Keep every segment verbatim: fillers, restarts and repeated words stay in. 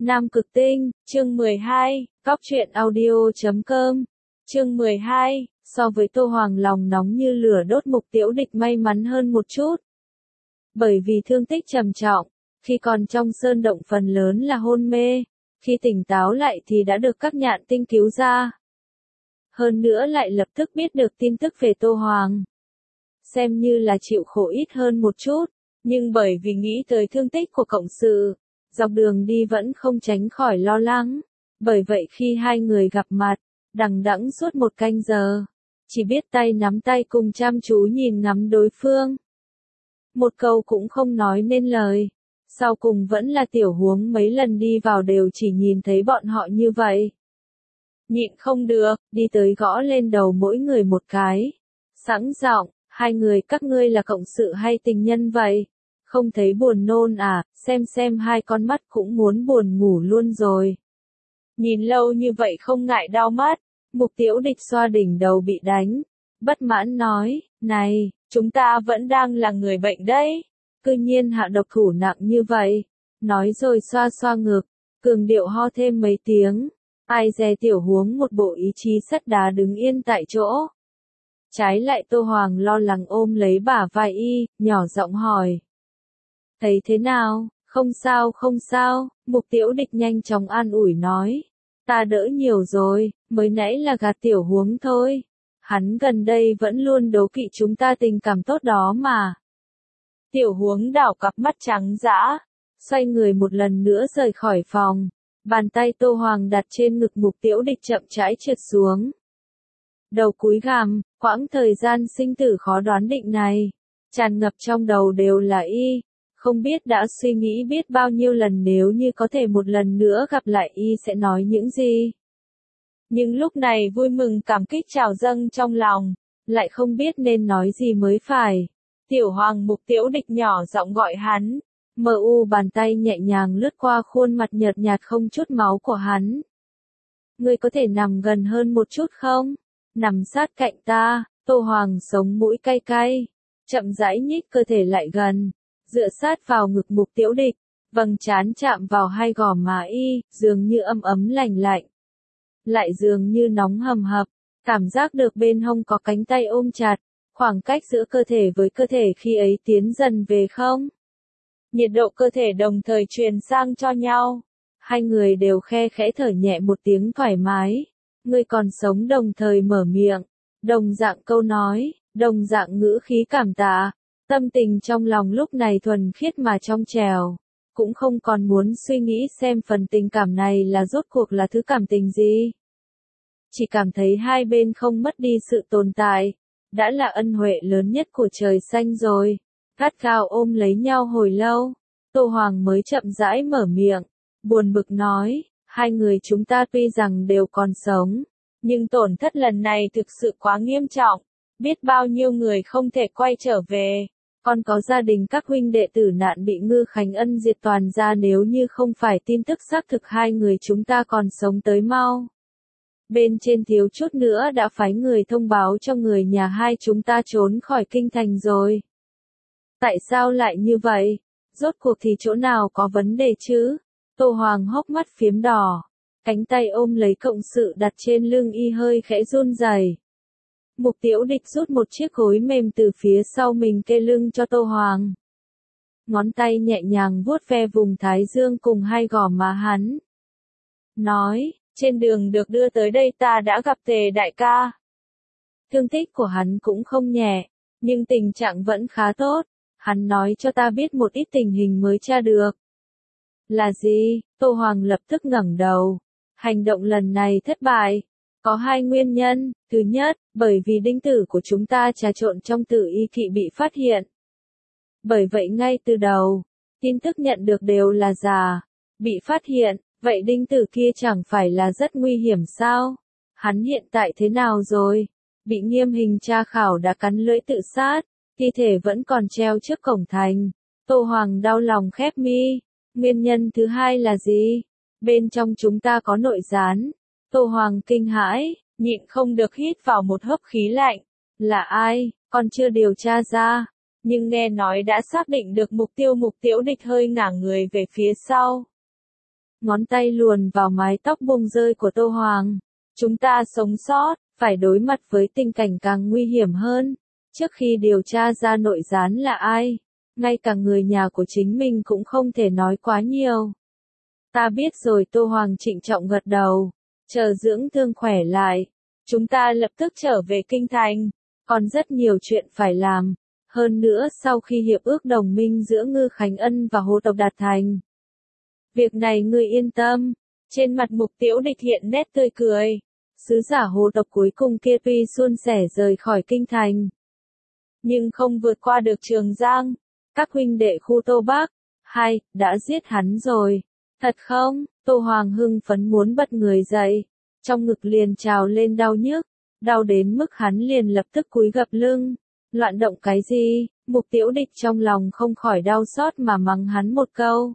Nam Cực Tinh, chương mười hai, Cóc truyện audio chấm com. Chương mười hai, so với Tô Hoàng lòng nóng như lửa đốt, Mục Tiểu Địch may mắn hơn một chút. Bởi vì thương tích trầm trọng, khi còn trong sơn động phần lớn là hôn mê, khi tỉnh táo lại thì đã được các nhạn tinh cứu ra. Hơn nữa lại lập tức biết được tin tức về Tô Hoàng. Xem như là chịu khổ ít hơn một chút, nhưng bởi vì nghĩ tới thương tích của cộng sự, dọc đường đi vẫn không tránh khỏi lo lắng. Bởi vậy khi hai người gặp mặt, đằng đẵng suốt một canh giờ, chỉ biết tay nắm tay cùng chăm chú nhìn ngắm đối phương. Một câu cũng không nói nên lời. Sau cùng vẫn là Tiểu Huống mấy lần đi vào đều chỉ nhìn thấy bọn họ như vậy. Nhịn không được, đi tới gõ lên đầu mỗi người một cái. Sẵn giọng, hai người các ngươi là cộng sự hay tình nhân vậy? Không thấy buồn nôn à, xem xem hai con mắt cũng muốn buồn ngủ luôn rồi. Nhìn lâu như vậy không ngại đau mắt, Mục Tiểu Địch xoa đỉnh đầu bị đánh. Bất mãn nói, này, chúng ta vẫn đang là người bệnh đấy. Cư nhiên hạ độc thủ nặng như vậy. Nói rồi xoa xoa ngực, cường điệu ho thêm mấy tiếng. Ai dè Tiểu Huống một bộ ý chí sắt đá đứng yên tại chỗ. Trái lại Tô Hoàng lo lắng ôm lấy bả vai y, nhỏ giọng hỏi. Thấy thế nào? Không sao không sao, Mục Tiểu Địch nhanh chóng an ủi nói. Ta đỡ nhiều rồi, mới nãy là gạt Tiểu Huống thôi. Hắn gần đây vẫn luôn đố kỵ chúng ta tình cảm tốt đó mà. Tiểu Huống đảo cặp mắt trắng dã, xoay người một lần nữa rời khỏi phòng. Bàn tay Tô Hoàng đặt trên ngực Mục Tiểu Địch chậm rãi trượt xuống. Đầu cúi gằm, quãng thời gian sinh tử khó đoán định này, tràn ngập trong đầu đều là y. Không biết đã suy nghĩ biết bao nhiêu lần nếu như có thể một lần nữa gặp lại y sẽ nói những gì. Nhưng lúc này vui mừng cảm kích trào dâng trong lòng, lại không biết nên nói gì mới phải. Tiểu Hoàng Mục Tiểu Địch nhỏ giọng gọi hắn, mờ u bàn tay nhẹ nhàng lướt qua khuôn mặt nhợt nhạt không chút máu của hắn. Ngươi có thể nằm gần hơn một chút không? Nằm sát cạnh ta. Tô Hoàng sống mũi cay cay, chậm rãi nhích cơ thể lại gần, dựa sát vào ngực Mục Tiểu Địch, vầng trán chạm vào hai gò má y, dường như ấm ấm lành lạnh, lại dường như nóng hầm hập, cảm giác được bên hông có cánh tay ôm chặt, khoảng cách giữa cơ thể với cơ thể khi ấy tiến dần về không. Nhiệt độ cơ thể đồng thời truyền sang cho nhau, hai người đều khe khẽ thở nhẹ một tiếng thoải mái. Ngươi còn sống đồng thời mở miệng, đồng dạng câu nói, đồng dạng ngữ khí cảm tạ. Tâm tình trong lòng lúc này thuần khiết mà trong trẻo, cũng không còn muốn suy nghĩ xem phần tình cảm này là rốt cuộc là thứ cảm tình gì. Chỉ cảm thấy hai bên không mất đi sự tồn tại, đã là ân huệ lớn nhất của trời xanh rồi. Gắt gao ôm lấy nhau hồi lâu, Tô Hoàng mới chậm rãi mở miệng, buồn bực nói, hai người chúng ta tuy rằng đều còn sống, nhưng tổn thất lần này thực sự quá nghiêm trọng, biết bao nhiêu người không thể quay trở về. Còn có gia đình các huynh đệ tử nạn bị Ngư Khánh Ân diệt toàn ra, nếu như không phải tin tức xác thực hai người chúng ta còn sống tới mau. Bên trên thiếu chút nữa đã phái người thông báo cho người nhà hai chúng ta trốn khỏi kinh thành rồi. Tại sao lại như vậy? Rốt cuộc thì chỗ nào có vấn đề chứ? Tô Hoàng hốc mắt phiếm đỏ, cánh tay ôm lấy cộng sự đặt trên lưng y hơi khẽ run rẩy. Mục Tiểu Địch rút một chiếc gối mềm từ phía sau mình kê lưng cho Tô Hoàng. Ngón tay nhẹ nhàng vuốt ve vùng thái dương cùng hai gò má hắn. Nói, trên đường được đưa tới đây ta đã gặp Tề đại ca. Thương tích của hắn cũng không nhẹ, nhưng tình trạng vẫn khá tốt. Hắn nói cho ta biết một ít tình hình mới tra được. Là gì? Tô Hoàng lập tức ngẩng đầu. Hành động lần này thất bại. Có hai nguyên nhân. Thứ nhất, bởi vì đinh tử của chúng ta trà trộn trong tử y kỵ bị phát hiện. Bởi vậy ngay từ đầu, tin tức nhận được đều là giả. Bị phát hiện, vậy đinh tử kia chẳng phải là rất nguy hiểm sao? Hắn hiện tại thế nào rồi? Bị nghiêm hình tra khảo đã cắn lưỡi tự sát, thi thể vẫn còn treo trước cổng thành. Tô Hoàng đau lòng khép mi. Nguyên nhân thứ hai là gì? Bên trong chúng ta có nội gián. Tô Hoàng kinh hãi, nhịn không được hít vào một hớp khí lạnh. Là ai? Còn chưa điều tra ra. Nhưng nghe nói đã xác định được mục tiêu. Mục Tiểu Địch hơi ngả người về phía sau. ngón tay luồn vào mái tóc bông rơi của Tô Hoàng. Chúng ta sống sót, phải đối mặt với tình cảnh càng nguy hiểm hơn. Trước khi điều tra ra nội gián là ai, ngay cả người nhà của chính mình cũng không thể nói quá nhiều. Ta biết rồi, Tô Hoàng trịnh trọng gật đầu. Chờ dưỡng thương khỏe lại, chúng ta lập tức trở về kinh thành. Còn rất nhiều chuyện phải làm. Hơn nữa sau khi hiệp ước đồng minh giữa Ngư Khánh Ân và Hồ tộc đạt thành. Việc này ngươi yên tâm. Trên mặt Mục Tiểu Địch hiện nét tươi cười. Sứ giả Hồ tộc cuối cùng kia tuy suôn sẻ rời khỏi kinh thành, nhưng không vượt qua được Trường Giang. Các huynh đệ khu Tô Bắc, hai, đã giết hắn rồi. Thật không? Tô Hoàng hưng phấn muốn bật người dậy. Trong ngực liền trào lên đau nhức. Đau đến mức hắn liền lập tức cúi gập lưng. Loạn động cái gì? Mục Tiểu Địch trong lòng không khỏi đau xót mà mắng hắn một câu.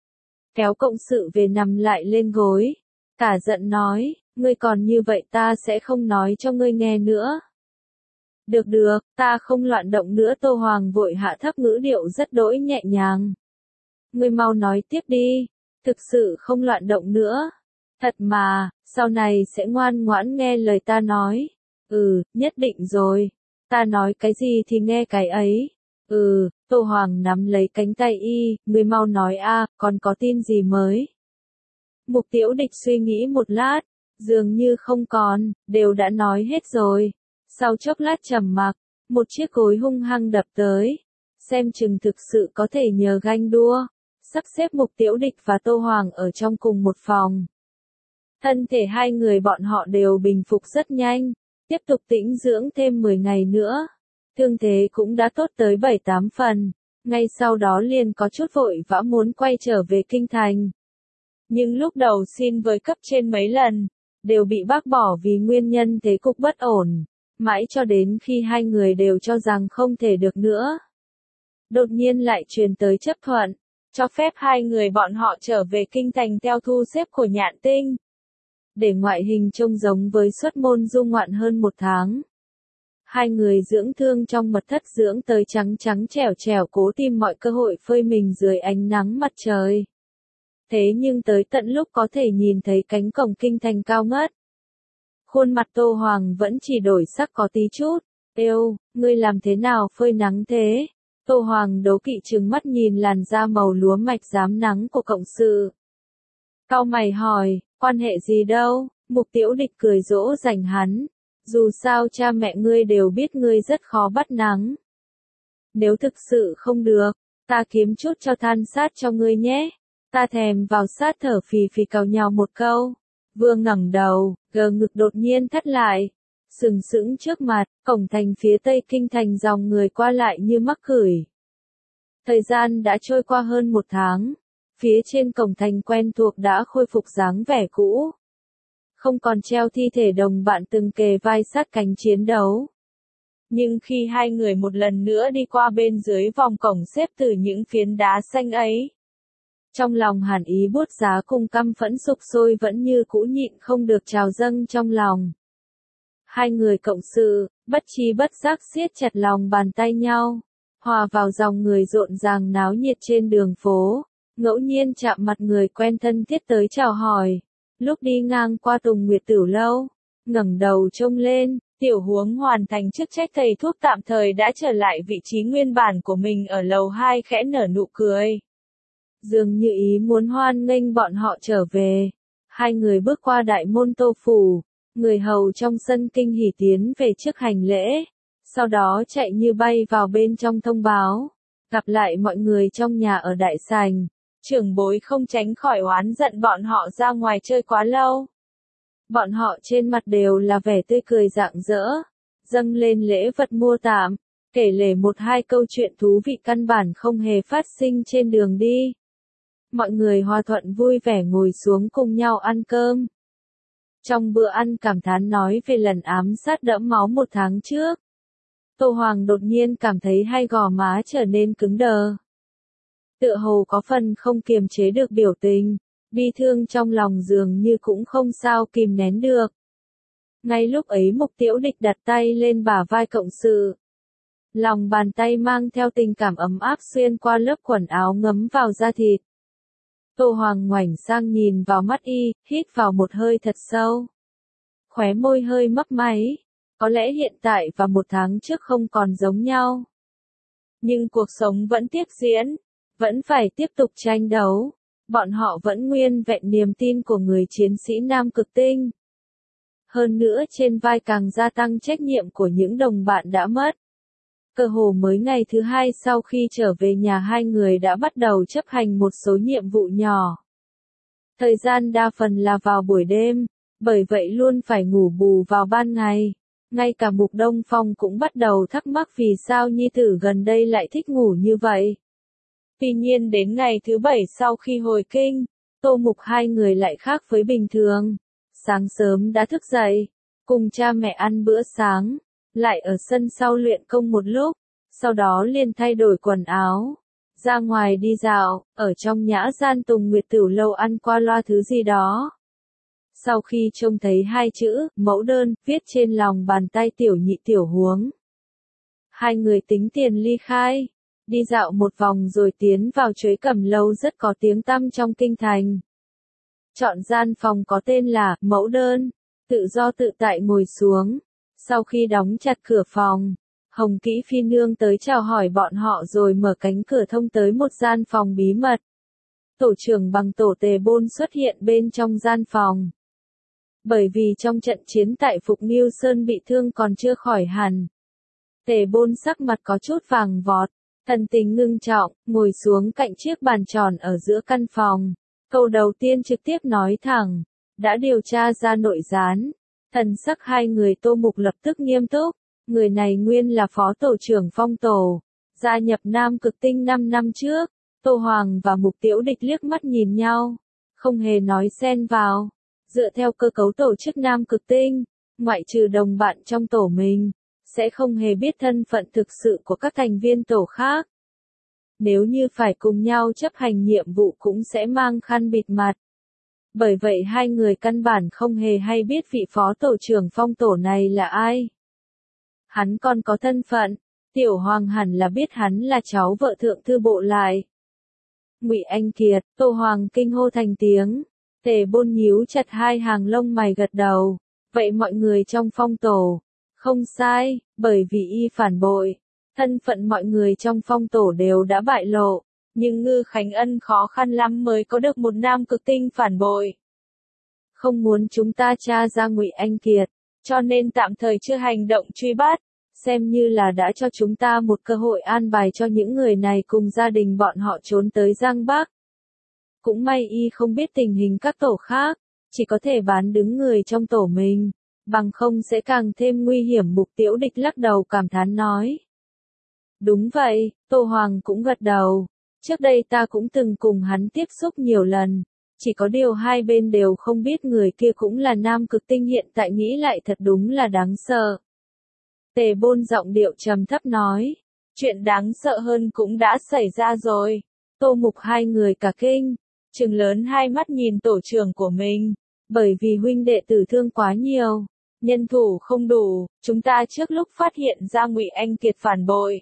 Kéo cộng sự về nằm lại lên gối. Cả giận nói, ngươi còn như vậy ta sẽ không nói cho ngươi nghe nữa. Được được, ta không loạn động nữa. Tô Hoàng vội hạ thấp ngữ điệu rất đỗi nhẹ nhàng. Ngươi mau nói tiếp đi, thực sự không loạn động nữa. Thật mà, sau này sẽ ngoan ngoãn nghe lời ta nói. Ừ, nhất định rồi. Ta nói cái gì thì nghe cái ấy. Ừ, Tô Hoàng nắm lấy cánh tay y, ngươi mau nói a, còn có tin gì mới? Mục Tiểu Địch suy nghĩ một lát, dường như không còn, đều đã nói hết rồi. Sau chốc lát trầm mặc, một chiếc gối hung hăng đập tới. Xem chừng thực sự có thể nhờ ganh đua, sắp xếp Mục Tiểu Địch và Tô Hoàng ở trong cùng một phòng. Thân thể hai người bọn họ đều bình phục rất nhanh, tiếp tục tĩnh dưỡng thêm mười ngày nữa. Thương thế cũng đã tốt tới bảy tám phần, ngay sau đó liền có chút vội vã muốn quay trở về kinh thành. Nhưng lúc đầu xin với cấp trên mấy lần, đều bị bác bỏ vì nguyên nhân thế cục bất ổn, mãi cho đến khi hai người đều cho rằng không thể được nữa. Đột nhiên lại truyền tới chấp thuận, cho phép hai người bọn họ trở về kinh thành theo thu xếp của Nhạn Tinh. Để ngoại hình trông giống với xuất môn du ngoạn hơn một tháng. Hai người dưỡng thương trong mật thất dưỡng tới trắng trắng trẻo trẻo, cố tìm mọi cơ hội phơi mình dưới ánh nắng mặt trời. Thế nhưng tới tận lúc có thể nhìn thấy cánh cổng kinh thành cao ngất, khuôn mặt Tô Hoàng vẫn chỉ đổi sắc có tí chút. Êu, ngươi làm thế nào phơi nắng thế? Tô Hoàng đố kỵ trừng mắt nhìn làn da màu lúa mạch rám nắng của cộng sự. Cau mày hỏi, quan hệ gì đâu? Mục Tiểu Địch cười dỗ dành hắn. Dù sao cha mẹ ngươi đều biết ngươi rất khó bắt nắng. Nếu thực sự không được, ta kiếm chút cho than sát cho ngươi nhé. Ta thèm vào sát thở phì phì cào nhào một câu. Vừa ngẩng đầu, gờ ngực đột nhiên thắt lại. Sừng sững trước mặt, cổng thành phía tây kinh thành dòng người qua lại như mắc cửi. Thời gian đã trôi qua hơn một tháng. Phía trên cổng thành quen thuộc đã khôi phục dáng vẻ cũ. Không còn treo thi thể đồng bạn từng kề vai sát cánh chiến đấu. Nhưng khi hai người một lần nữa đi qua bên dưới vòng cổng xếp từ những phiến đá xanh ấy, trong lòng hàn ý buốt giá cùng căm phẫn sục sôi vẫn như cũ nhịn không được trào dâng trong lòng. Hai người cộng sự, bất trí bất giác siết chặt lòng bàn tay nhau, hòa vào dòng người rộn ràng náo nhiệt trên đường phố, ngẫu nhiên chạm mặt người quen thân thiết tới chào hỏi. Lúc đi ngang qua Tùng Nguyệt Tửu Lâu, ngẩng đầu trông lên, Tiểu Huống hoàn thành chức trách thầy thuốc tạm thời đã trở lại vị trí nguyên bản của mình ở lầu hai, khẽ nở nụ cười. Dường như ý muốn hoan nghênh bọn họ trở về. Hai người bước qua đại môn Tô phủ, người hầu trong sân kinh hỉ tiến về trước hành lễ, sau đó chạy như bay vào bên trong thông báo, gặp lại mọi người trong nhà ở đại sảnh. Trưởng bối không tránh khỏi oán giận bọn họ ra ngoài chơi quá lâu. Bọn họ trên mặt đều là vẻ tươi cười rạng rỡ, dâng lên lễ vật mua tạm, kể lể một hai câu chuyện thú vị căn bản không hề phát sinh trên đường đi. Mọi người hòa thuận vui vẻ ngồi xuống cùng nhau ăn cơm. Trong bữa ăn cảm thán nói về lần ám sát đẫm máu một tháng trước. Tô Hoàng đột nhiên cảm thấy hai gò má trở nên cứng đờ. Tựa hồ có phần không kiềm chế được biểu tình, bi thương trong lòng dường như cũng không sao kìm nén được. Ngay lúc ấy Mục Tiểu Địch đặt tay lên bả vai cộng sự. Lòng bàn tay mang theo tình cảm ấm áp xuyên qua lớp quần áo ngấm vào da thịt. Tô Hoàng ngoảnh sang nhìn vào mắt y, hít vào một hơi thật sâu. Khóe môi hơi mấp máy. Có lẽ hiện tại và một tháng trước không còn giống nhau. Nhưng cuộc sống vẫn tiếp diễn. Vẫn phải tiếp tục tranh đấu. Bọn họ vẫn nguyên vẹn niềm tin của người chiến sĩ Nam Cực Tinh. Hơn nữa trên vai càng gia tăng trách nhiệm của những đồng bạn đã mất. Cơ hồ mới ngày thứ hai sau khi trở về nhà hai người đã bắt đầu chấp hành một số nhiệm vụ nhỏ. Thời gian đa phần là vào buổi đêm, bởi vậy luôn phải ngủ bù vào ban ngày. Ngay cả Mục Đông Phong cũng bắt đầu thắc mắc vì sao nhi tử gần đây lại thích ngủ như vậy. Tuy nhiên đến ngày thứ bảy sau khi hồi kinh, Tô Mục hai người lại khác với bình thường. Sáng sớm đã thức dậy, cùng cha mẹ ăn bữa sáng, lại ở sân sau luyện công một lúc, sau đó liền thay đổi quần áo, ra ngoài đi dạo, ở trong nhã gian Tùng Nguyệt Tửu Lâu ăn qua loa thứ gì đó. Sau khi trông thấy hai chữ, mẫu đơn, viết trên lòng bàn tay tiểu nhị tiểu huống. Hai người tính tiền ly khai, đi dạo một vòng rồi tiến vào Chuối Cẩm Lâu rất có tiếng tăm trong kinh thành. Chọn gian phòng có tên là mẫu đơn, tự do tự tại ngồi xuống. Sau khi đóng chặt cửa phòng, Hồng Kỹ Phi Nương tới chào hỏi bọn họ rồi mở cánh cửa thông tới một gian phòng bí mật. Tổ trưởng bằng tổ Tề Bôn xuất hiện bên trong gian phòng. Bởi vì trong trận chiến tại Phục Nghiêu Sơn bị thương còn chưa khỏi hẳn. Tề Bôn sắc mặt có chút vàng vọt, thần tình ngưng trọng, ngồi xuống cạnh chiếc bàn tròn ở giữa căn phòng. Câu đầu tiên trực tiếp nói thẳng, đã điều tra ra nội gián. Thần sắc hai người Tô Mục lập tức nghiêm túc, người này nguyên là phó tổ trưởng Phong Tổ, gia nhập Nam Cực Tinh năm năm trước. Tô Hoàng và Mục Tiểu Địch liếc mắt nhìn nhau, không hề nói xen vào. Dựa theo cơ cấu tổ chức Nam Cực Tinh, ngoại trừ đồng bạn trong tổ mình, sẽ không hề biết thân phận thực sự của các thành viên tổ khác. Nếu như phải cùng nhau chấp hành nhiệm vụ cũng sẽ mang khăn bịt mặt. Bởi vậy hai người căn bản không hề hay biết vị phó tổ trưởng Phong Tổ này là ai. Hắn còn có thân phận, Tiểu Hoàng hẳn là biết hắn là cháu vợ thượng thư bộ lại. Ngụy Anh Kiệt, Tô Hoàng kinh hô thành tiếng. Tề Bôn nhíu chặt hai hàng lông mày gật đầu. Vậy mọi người trong Phong Tổ, không sai, bởi vì y phản bội, thân phận mọi người trong Phong Tổ đều đã bại lộ. Nhưng Ngư Khánh Ân khó khăn lắm mới có được một Nam Cực Tinh phản bội. Không muốn chúng ta tra ra Ngụy Anh Kiệt, cho nên tạm thời chưa hành động truy bắt, xem như là đã cho chúng ta một cơ hội an bài cho những người này cùng gia đình bọn họ trốn tới Giang Bắc. Cũng may y không biết tình hình các tổ khác, chỉ có thể bán đứng người trong tổ mình, bằng không sẽ càng thêm nguy hiểm. Mục Tiểu Địch lắc đầu cảm thán nói. Đúng vậy, Tô Hoàng cũng gật đầu. Trước đây ta cũng từng cùng hắn tiếp xúc nhiều lần, chỉ có điều hai bên đều không biết người kia cũng là Nam Cực Tinh, hiện tại nghĩ lại thật đúng là đáng sợ. Tề Bôn giọng điệu trầm thấp nói, chuyện đáng sợ hơn cũng đã xảy ra rồi. Tô Mục hai người cả kinh, trừng lớn hai mắt nhìn tổ trưởng của mình, bởi vì huynh đệ tử thương quá nhiều, nhân thủ không đủ, chúng ta trước lúc phát hiện ra Ngụy Anh Kiệt phản bội,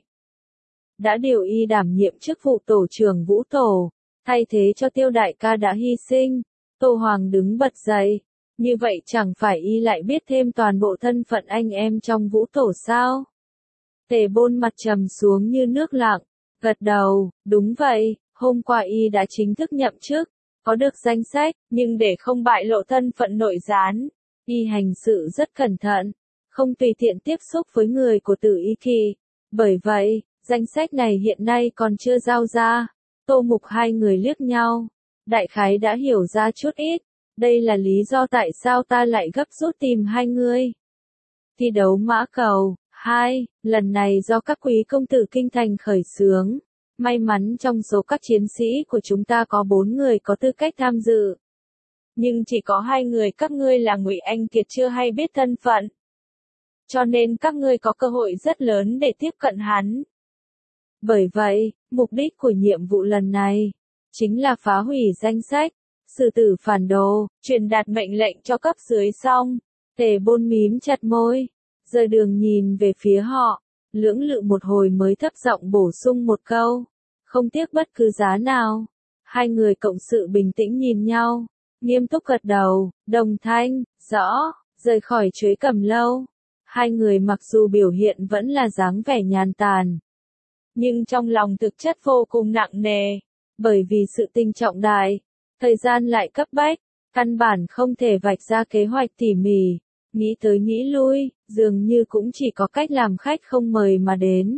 đã điều y đảm nhiệm chức vụ tổ trưởng Vũ Tổ, thay thế cho Tiêu đại ca đã hy sinh. Tô Hoàng đứng bật dậy, như vậy chẳng phải y lại biết thêm toàn bộ thân phận anh em trong Vũ Tổ sao? Tề Bôn mặt trầm xuống như nước lặng, gật đầu, đúng vậy, hôm qua y đã chính thức nhậm chức, có được danh sách, nhưng để không bại lộ thân phận nội gián, y hành sự rất cẩn thận, không tùy tiện tiếp xúc với người của Tử Y Kỳ. Bởi vậy, danh sách này hiện nay còn chưa giao ra. Tô Mục hai người liếc nhau, đại khái đã hiểu ra chút ít, đây là lý do tại sao ta lại gấp rút tìm hai người. Thi đấu mã cầu, hai, lần này do các quý công tử kinh thành khởi xướng. May mắn trong số các chiến sĩ của chúng ta có bốn người có tư cách tham dự. Nhưng chỉ có hai người các ngươi là Ngụy Anh Kiệt chưa hay biết thân phận. Cho nên các ngươi có cơ hội rất lớn để tiếp cận hắn. Bởi vậy, mục đích của nhiệm vụ lần này, chính là phá hủy danh sách, xử tử phản đồ, truyền đạt mệnh lệnh cho cấp dưới xong. Tề Bôn mím chặt môi, rời đường nhìn về phía họ, lưỡng lự một hồi mới thấp giọng bổ sung một câu. Không tiếc bất cứ giá nào. Hai người cộng sự bình tĩnh nhìn nhau, nghiêm túc gật đầu, đồng thanh, rõ, rời khỏi chuỗi cầm lâu. Hai người mặc dù biểu hiện vẫn là dáng vẻ nhàn tản, nhưng trong lòng thực chất vô cùng nặng nề, bởi vì sự tình trọng đại, thời gian lại cấp bách, căn bản không thể vạch ra kế hoạch tỉ mỉ, nghĩ tới nghĩ lui, dường như cũng chỉ có cách làm khách không mời mà đến.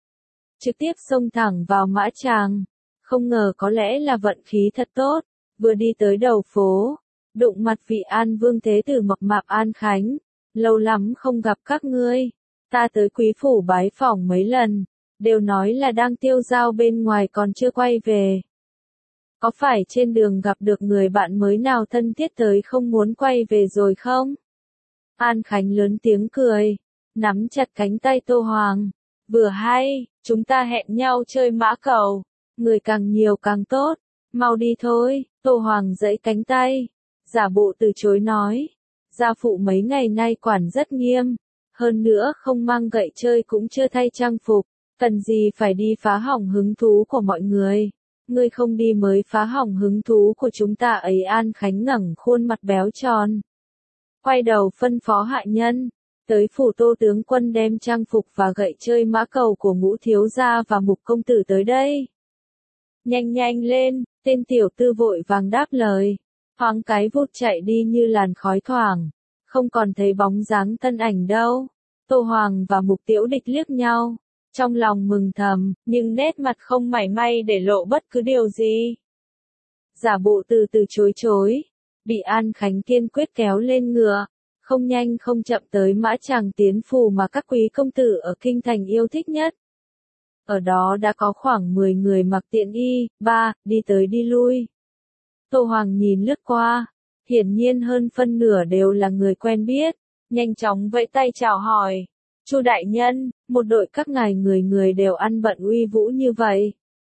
Trực tiếp xông thẳng vào Mã Tràng, không ngờ có lẽ là vận khí thật tốt, vừa đi tới đầu phố, đụng mặt vị An Vương Thế Tử mập mạp An Khánh, lâu lắm không gặp các ngươi, ta tới quý phủ bái phỏng mấy lần, đều nói là đang tiêu dao bên ngoài còn chưa quay về. Có phải trên đường gặp được người bạn mới nào thân thiết tới không muốn quay về rồi không? An Khánh lớn tiếng cười, nắm chặt cánh tay Tô Hoàng, vừa hay, chúng ta hẹn nhau chơi mã cầu, người càng nhiều càng tốt, mau đi thôi. Tô Hoàng giãy cánh tay, giả bộ từ chối nói, gia phụ mấy ngày nay quản rất nghiêm, hơn nữa không mang gậy chơi cũng chưa thay trang phục, cần gì phải đi phá hỏng hứng thú của mọi người. Ngươi không đi mới phá hỏng hứng thú của chúng ta ấy. An Khánh ngẩng khuôn mặt béo tròn, quay đầu phân phó hạ nhân, tới phủ Tô tướng quân đem trang phục và gậy chơi mã cầu của Ngũ thiếu gia và Mục công tử tới đây. Nhanh nhanh lên, tên tiểu tư vội vàng đáp lời, thoáng cái vút chạy đi như làn khói thoảng, không còn thấy bóng dáng thân ảnh đâu. Tô Hoàng và Mục Tiểu Địch liếc nhau, trong lòng mừng thầm, nhưng nét mặt không mảy may để lộ bất cứ điều gì. Giả bộ từ từ chối chối, bị An Khánh kiên quyết kéo lên ngựa, không nhanh không chậm tới Mã Tràng Tiến phủ mà các quý công tử ở kinh thành yêu thích nhất. Ở đó đã có khoảng mười người mặc tiện y, ba, đi tới đi lui. Tô Hoàng nhìn lướt qua, hiển nhiên hơn phân nửa đều là người quen biết, nhanh chóng vẫy tay chào hỏi. Chu đại nhân, một đội các ngài người người đều ăn bận uy vũ như vậy.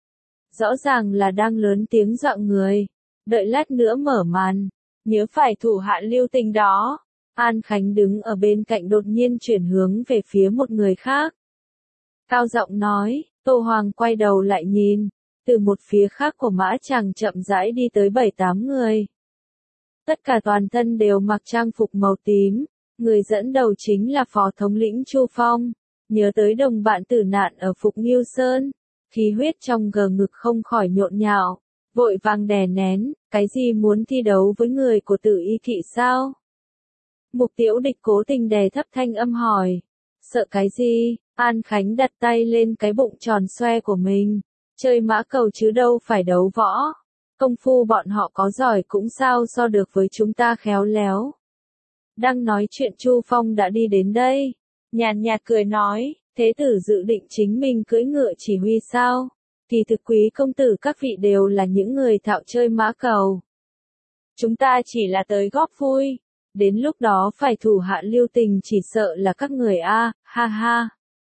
Rõ ràng là đang lớn tiếng dọa người, đợi lát nữa mở màn, nhớ phải thủ hạ lưu tình đó. An Khánh đứng ở bên cạnh đột nhiên chuyển hướng về phía một người khác. Cao giọng nói, Tô Hoàng quay đầu lại nhìn, từ một phía khác của Mã Tràng chậm rãi đi tới bảy tám người. Tất cả toàn thân đều mặc trang phục màu tím, người dẫn đầu chính là Phó thống lĩnh Chu Phong, nhớ tới đồng bạn tử nạn ở Phục Nghiêu Sơn, khí huyết trong gờ ngực không khỏi nhộn nhạo, vội vàng đè nén, cái gì muốn thi đấu với người của Tử Y thị sao? Mục Tiểu Địch cố tình đè thấp thanh âm hỏi, sợ cái gì? An Khánh đặt tay lên cái bụng tròn xoe của mình, chơi mã cầu chứ đâu phải đấu võ, công phu bọn họ có giỏi cũng sao so được với chúng ta khéo léo. Đang nói chuyện Chu Phong đã đi đến đây, nhàn nhạt cười nói, thế tử dự định chính mình cưỡi ngựa chỉ huy sao? Kỳ thực quý công tử các vị đều là những người thạo chơi mã cầu. Chúng ta chỉ là tới góp vui, đến lúc đó phải thủ hạ lưu tình chỉ sợ là các người a, ha ha.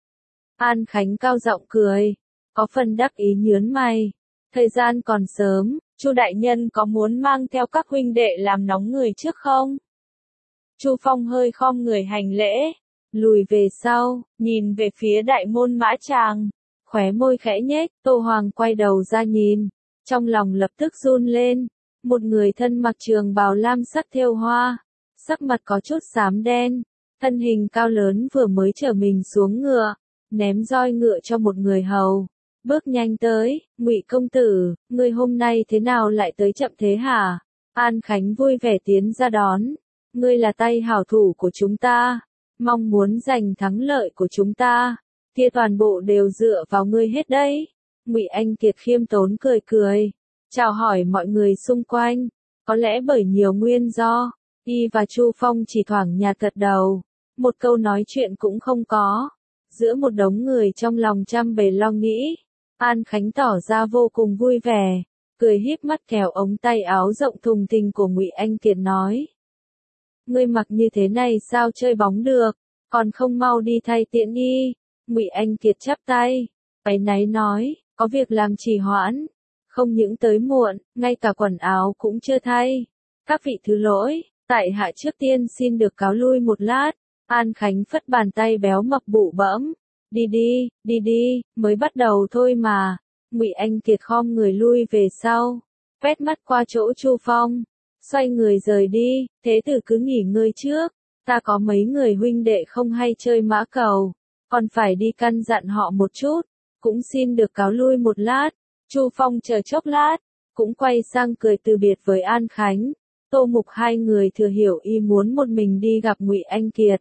An Khánh cao giọng cười, có phần đắc ý nhướng mày, thời gian còn sớm, Chu đại nhân có muốn mang theo các huynh đệ làm nóng người trước không? Chu Phong hơi khom người hành lễ, lùi về sau, nhìn về phía đại môn Mã Tràng, khóe môi khẽ nhếch. Tô Hoàng quay đầu ra nhìn, trong lòng lập tức run lên, một người thân mặc trường bào lam sắc thêu hoa, sắc mặt có chút xám đen, thân hình cao lớn vừa mới chở mình xuống ngựa, ném roi ngựa cho một người hầu, bước nhanh tới. Ngụy công tử, ngươi hôm nay thế nào lại tới chậm thế hả? An Khánh vui vẻ tiến ra đón, ngươi là tay hảo thủ của chúng ta, mong muốn giành thắng lợi của chúng ta, kia toàn bộ đều dựa vào ngươi hết đấy. Ngụy Anh Kiệt khiêm tốn cười cười, chào hỏi mọi người xung quanh, có lẽ bởi nhiều nguyên do, y và Chu Phong chỉ thoảng nhạt gật đầu, một câu nói chuyện cũng không có. Giữa một đống người trong lòng trăm bề lo nghĩ, An Khánh tỏ ra vô cùng vui vẻ, cười híp mắt kéo ống tay áo rộng thùng thình của Ngụy Anh Kiệt nói: "Ngươi mặc như thế này sao chơi bóng được, còn không mau đi thay tiện y." Ngụy Anh Kiệt chắp tay, áy náy nói: "Có việc làm trì hoãn, không những tới muộn, ngay cả quần áo cũng chưa thay. Các vị thứ lỗi, tại hạ trước tiên xin được cáo lui một lát." An Khánh phất bàn tay béo mập bụ bẫm, "Đi đi, đi đi, mới bắt đầu thôi mà." Ngụy Anh Kiệt khom người lui về sau, quét mắt qua chỗ Chu Phong, xoay người rời đi, thế tử cứ nghỉ ngơi trước, ta có mấy người huynh đệ không hay chơi mã cầu, còn phải đi căn dặn họ một chút, cũng xin được cáo lui một lát. Chu Phong chờ chốc lát, cũng quay sang cười từ biệt với An Khánh. Tô Mục hai người thừa hiểu y muốn một mình đi gặp Ngụy Anh Kiệt.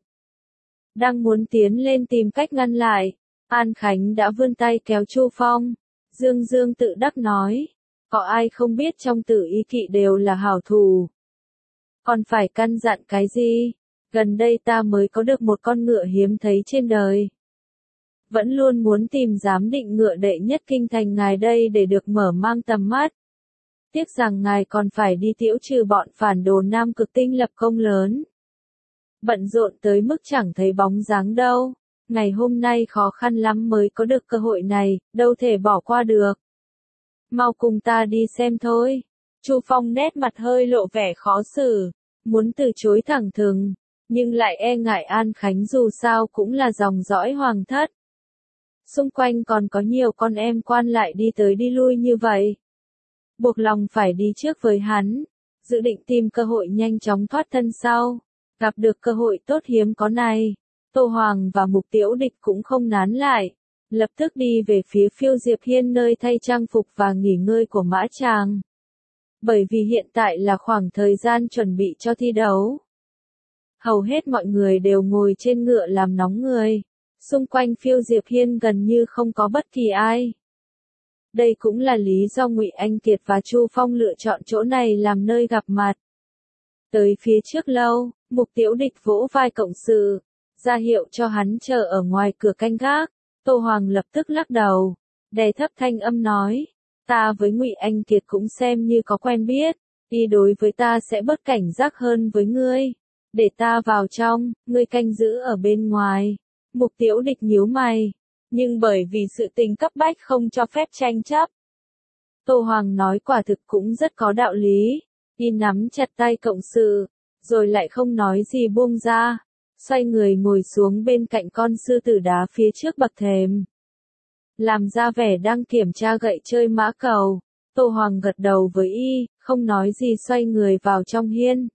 Đang muốn tiến lên tìm cách ngăn lại, An Khánh đã vươn tay kéo Chu Phong. Dương Dương tự đắc nói, có ai không biết trong Tử Y Kỵ đều là hảo thủ. Còn phải căn dặn cái gì? Gần đây ta mới có được một con ngựa hiếm thấy trên đời. Vẫn luôn muốn tìm giám định ngựa đệ nhất kinh thành ngài đây để được mở mang tầm mắt. Tiếc rằng ngài còn phải đi tiễu trừ bọn phản đồ Nam Cực Tinh lập công lớn. Bận rộn tới mức chẳng thấy bóng dáng đâu. Ngày hôm nay khó khăn lắm mới có được cơ hội này, đâu thể bỏ qua được. Mau cùng ta đi xem thôi. Chu Phong nét mặt hơi lộ vẻ khó xử, muốn từ chối thẳng thừng, nhưng lại e ngại An Khánh dù sao cũng là dòng dõi hoàng thất. Xung quanh còn có nhiều con em quan lại đi tới đi lui như vậy. Buộc lòng phải đi trước với hắn, dự định tìm cơ hội nhanh chóng thoát thân sau. Gặp được cơ hội tốt hiếm có này, Tô Hoàng và Mục Tiễu Địch cũng không nán lại, lập tức đi về phía Phiêu Diệp Hiên nơi thay trang phục và nghỉ ngơi của Mã Tràng. Bởi vì hiện tại là khoảng thời gian chuẩn bị cho thi đấu. Hầu hết mọi người đều ngồi trên ngựa làm nóng người, xung quanh Phiêu Diệp Hiên gần như không có bất kỳ ai. Đây cũng là lý do Ngụy Anh Kiệt và Chu Phong lựa chọn chỗ này làm nơi gặp mặt. Tới phía trước lâu, Mục Tiễu Địch vỗ vai cộng sự, ra hiệu cho hắn chờ ở ngoài cửa canh gác. Tô Hoàng lập tức lắc đầu, đè thấp thanh âm nói, ta với Ngụy Anh Kiệt cũng xem như có quen biết, y đối với ta sẽ bớt cảnh giác hơn với ngươi, để ta vào trong, ngươi canh giữ ở bên ngoài. Mục Tiễu Địch nhíu mày, nhưng bởi vì sự tình cấp bách không cho phép tranh chấp. Tô Hoàng nói quả thực cũng rất có đạo lý, y nắm chặt tay cộng sự, rồi lại không nói gì buông ra, xoay người ngồi xuống bên cạnh con sư tử đá phía trước bậc thềm. Làm ra vẻ đang kiểm tra gậy chơi mã cầu, Tô Hoàng gật đầu với y, không nói gì xoay người vào trong hiên.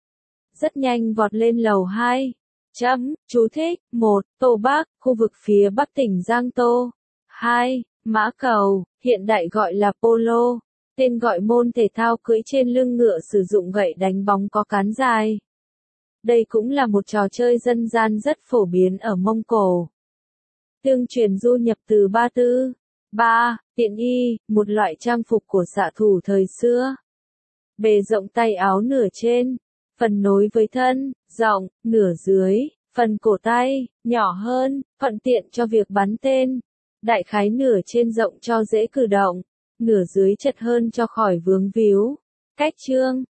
Rất nhanh vọt lên lầu hai. Chấm, chú thích, một, Tô Bắc, khu vực phía bắc tỉnh Giang Tô. hai. Mã cầu, hiện đại gọi là polo, tên gọi môn thể thao cưỡi trên lưng ngựa sử dụng gậy đánh bóng có cán dài. Đây cũng là một trò chơi dân gian rất phổ biến ở Mông Cổ. Tương truyền du nhập từ Ba Tư. ba. Tiện y, một loại trang phục của xạ thủ thời xưa. Bề rộng tay áo nửa trên, phần nối với thân, rộng, nửa dưới, phần cổ tay, nhỏ hơn, thuận tiện cho việc bắn tên. Đại khái nửa trên rộng cho dễ cử động, nửa dưới chật hơn cho khỏi vướng víu. Cách chương